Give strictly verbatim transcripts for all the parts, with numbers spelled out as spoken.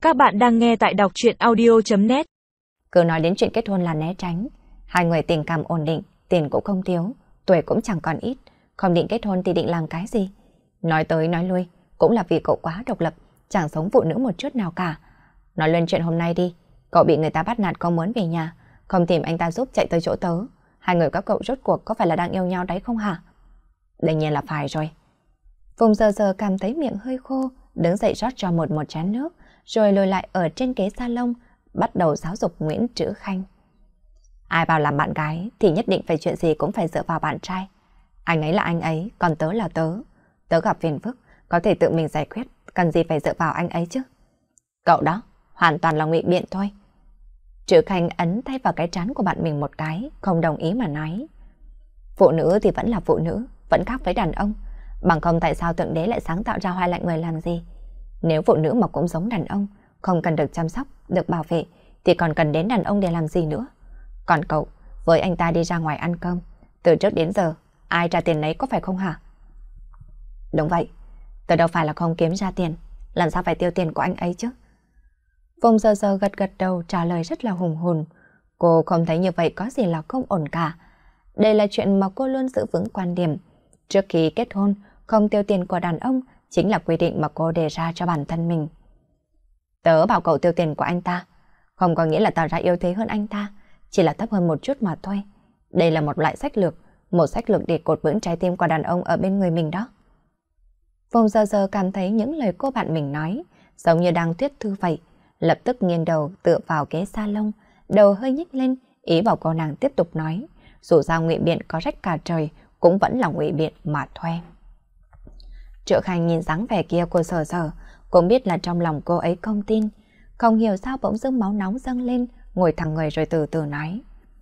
Các bạn đang nghe tại đọc truyện audio chấm net. Cứ nói đến chuyện kết hôn là né tránh. Hai người tình cảm ổn định, tiền cũng không thiếu, tuổi cũng chẳng còn ít. Không định kết hôn thì định làm cái gì? Nói tới nói lui, cũng là vì cậu quá độc lập, chẳng sống phụ nữ một chút nào cả. Nói lên chuyện hôm nay đi, cậu bị người ta bắt nạt không muốn về nhà, không tìm anh ta giúp chạy tới chỗ tớ. Hai người các cậu rốt cuộc có phải là đang yêu nhau đấy không hả? Đương nhiên là phải rồi. Vùng giờ giờ cảm thấy miệng hơi khô, đứng dậy rót cho một một chén nước, rồi lùi lại ở trên ghế salon, bắt đầu giáo dục Nguyễn Trữ Khanh. Ai bảo làm bạn gái thì nhất định phải chuyện gì cũng phải dựa vào bạn trai. Anh ấy là anh ấy, còn tớ là tớ. Tớ gặp phiền phức, có thể tự mình giải quyết, cần gì phải dựa vào anh ấy chứ. Cậu đó, hoàn toàn là ngụy biện thôi. Trữ Khanh ấn tay vào cái trán của bạn mình một cái, không đồng ý mà nói. Phụ nữ thì vẫn là phụ nữ, vẫn khác với đàn ông. Bằng không tại sao Thượng Đế lại sáng tạo ra hai loại người làm gì? Nếu phụ nữ mà cũng giống đàn ông, không cần được chăm sóc, được bảo vệ, thì còn cần đến đàn ông để làm gì nữa? Còn cậu, với anh ta đi ra ngoài ăn cơm, từ trước đến giờ, ai trả tiền lấy có phải không hả? Đúng vậy, tôi đâu phải là không kiếm ra tiền, làm sao phải tiêu tiền của anh ấy chứ? Vùng giờ giờ gật gật đầu trả lời rất là hùng hồn. Cô không thấy như vậy có gì là không ổn cả. Đây là chuyện mà cô luôn giữ vững quan điểm. Trước khi kết hôn, không tiêu tiền của đàn ông chính là quy định mà cô đề ra cho bản thân mình. Tớ bảo cậu tiêu tiền của anh ta, không có nghĩa là tỏ ra yêu thế hơn anh ta, chỉ là thấp hơn một chút mà thôi. Đây là một loại sách lược, một sách lược để cột vững trái tim của đàn ông ở bên người mình đó. Vùng giờ giờ cảm thấy những lời cô bạn mình nói giống như đang thuyết thư vậy, lập tức nghiêng đầu tựa vào ghế salon, đầu hơi nhích lên, ý bảo cô nàng tiếp tục nói, dù sao ngụy biện có rách cả trời cũng vẫn là ngụy biện mà thôi. Trữ Khanh nhìn dáng vẻ kia của Sở Sở, cũng biết là trong lòng cô ấy không tin, không hiểu sao bỗng dưng máu nóng dâng lên, ngồi thẳng người rồi từ từ nói.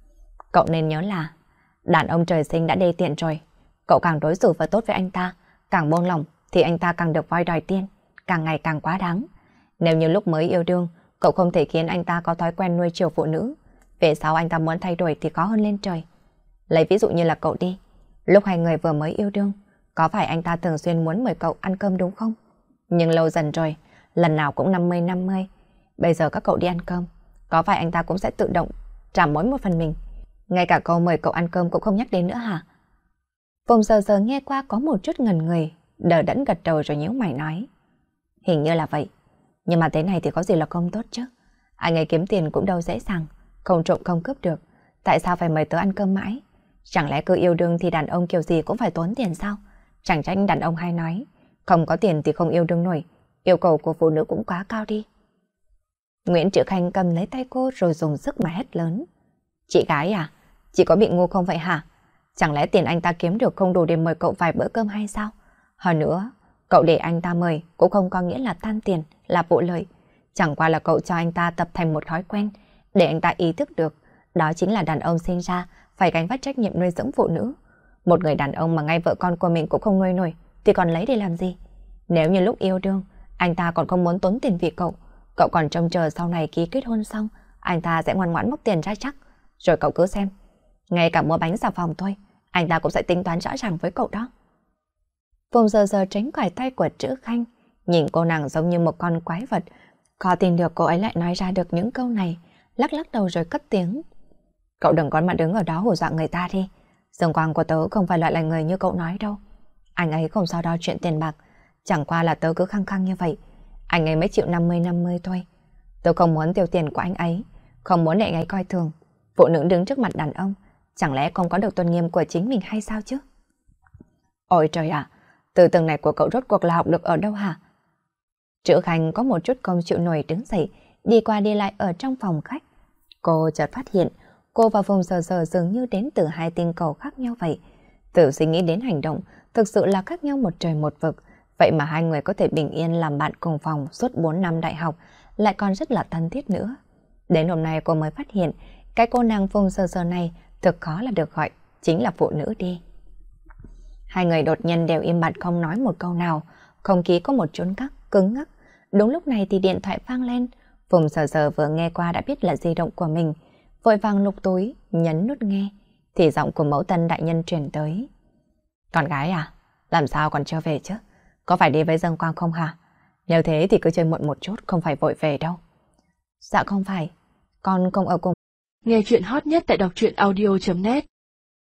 Cậu nên nhớ là, đàn ông trời sinh đã đê tiện rồi, cậu càng đối xử và tốt với anh ta, càng buông lòng thì anh ta càng được voi đòi tiền, càng ngày càng quá đáng. Nếu như lúc mới yêu đương, cậu không thể khiến anh ta có thói quen nuôi chiều phụ nữ, về sau anh ta muốn thay đổi thì khó hơn lên trời. Lấy ví dụ như là cậu đi, lúc hai người vừa mới yêu đương, có phải anh ta thường xuyên muốn mời cậu ăn cơm đúng không? Nhưng lâu dần rồi, lần nào cũng năm mươi năm mươi. Bây giờ các cậu đi ăn cơm, có phải anh ta cũng sẽ tự động trả mỗi một phần mình? Ngay cả câu mời cậu ăn cơm cũng không nhắc đến nữa hả? Vùng giờ giờ nghe qua có một chút ngần người, đờ đẫn gật đầu rồi nhíu mày nói. Hình như là vậy, nhưng mà thế này thì có gì là không tốt chứ? Anh ấy kiếm tiền cũng đâu dễ dàng, không trộm không cướp được. Tại sao phải mời tớ ăn cơm mãi? Chẳng lẽ cứ yêu đương thì đàn ông kiểu gì cũng phải tốn tiền sao? Chẳng trách đàn ông hay nói, không có tiền thì không yêu đương nổi, yêu cầu của phụ nữ cũng quá cao đi. Nguyễn Trữ Khanh cầm lấy tay cô rồi dùng sức mà hét lớn. Chị gái à, chị có bị ngu không vậy hả? Chẳng lẽ tiền anh ta kiếm được không đủ để mời cậu vài bữa cơm hay sao? Hơn nữa, cậu để anh ta mời cũng không có nghĩa là tan tiền, là vụ lợi. Chẳng qua là cậu cho anh ta tập thành một thói quen, để anh ta ý thức được, đó chính là đàn ông sinh ra phải gánh vác trách nhiệm nuôi dưỡng phụ nữ. Một người đàn ông mà ngay vợ con của mình cũng không nuôi nổi thì còn lấy để làm gì? Nếu như lúc yêu đương, anh ta còn không muốn tốn tiền vì cậu, cậu còn trông chờ sau này ký kết hôn xong, anh ta sẽ ngoan ngoãn móc tiền ra chắc. Rồi cậu cứ xem, ngay cả mua bánh xà phòng thôi, anh ta cũng sẽ tính toán rõ ràng với cậu đó. Vùng giờ giờ tránh khỏi tay của Trữ Khanh, nhìn cô nàng giống như một con quái vật, khó tin được cô ấy lại nói ra được những câu này, lắc lắc đầu rồi cất tiếng. Cậu đừng có mà đứng ở đó hù dọa người ta đi. Dương Quang của tớ không phải loại là người như cậu nói đâu. Anh ấy không so đo chuyện tiền bạc, chẳng qua là tớ cứ khăng khăng như vậy. Anh ấy mới chịu năm mươi năm mươi thôi. Tớ không muốn tiêu tiền của anh ấy, không muốn để anh ấy coi thường. Phụ nữ đứng trước mặt đàn ông, chẳng lẽ không có được tôn nghiêm của chính mình hay sao chứ? Ôi trời ạ, từ từng này của cậu rốt cuộc là học được ở đâu hả? Trữ Khanh có một chút không chịu nổi đứng dậy, đi qua đi lại ở trong phòng khách. Cô chợt phát hiện, cô và Vùng giờ giờ dường như đến từ hai tinh cầu khác nhau vậy. Từ suy nghĩ đến hành động, thực sự là khác nhau một trời một vực. Vậy mà hai người có thể bình yên làm bạn cùng phòng suốt bốn năm đại học, lại còn rất là thân thiết nữa. Đến hôm nay cô mới phát hiện, cái cô nàng Vùng giờ giờ này thực khó là được gọi, chính là phụ nữ đi. Hai người đột nhiên đều im bặt không nói một câu nào, không khí có một chốn cắt, cứng ngắc. Đúng lúc này thì điện thoại vang lên, Vùng giờ giờ vừa nghe qua đã biết là di động của mình, vội vàng lục túi, nhấn nút nghe, thì giọng của mẫu tân đại nhân truyền tới. Con gái à, làm sao còn chưa về chứ? Có phải đi với Dương Quang không hả? Nếu thế thì cứ chơi muộn một chút, không phải vội về đâu. Dạ không phải, con không ở cùng. Nghe chuyện hot nhất tại đọc truyện audio chấm net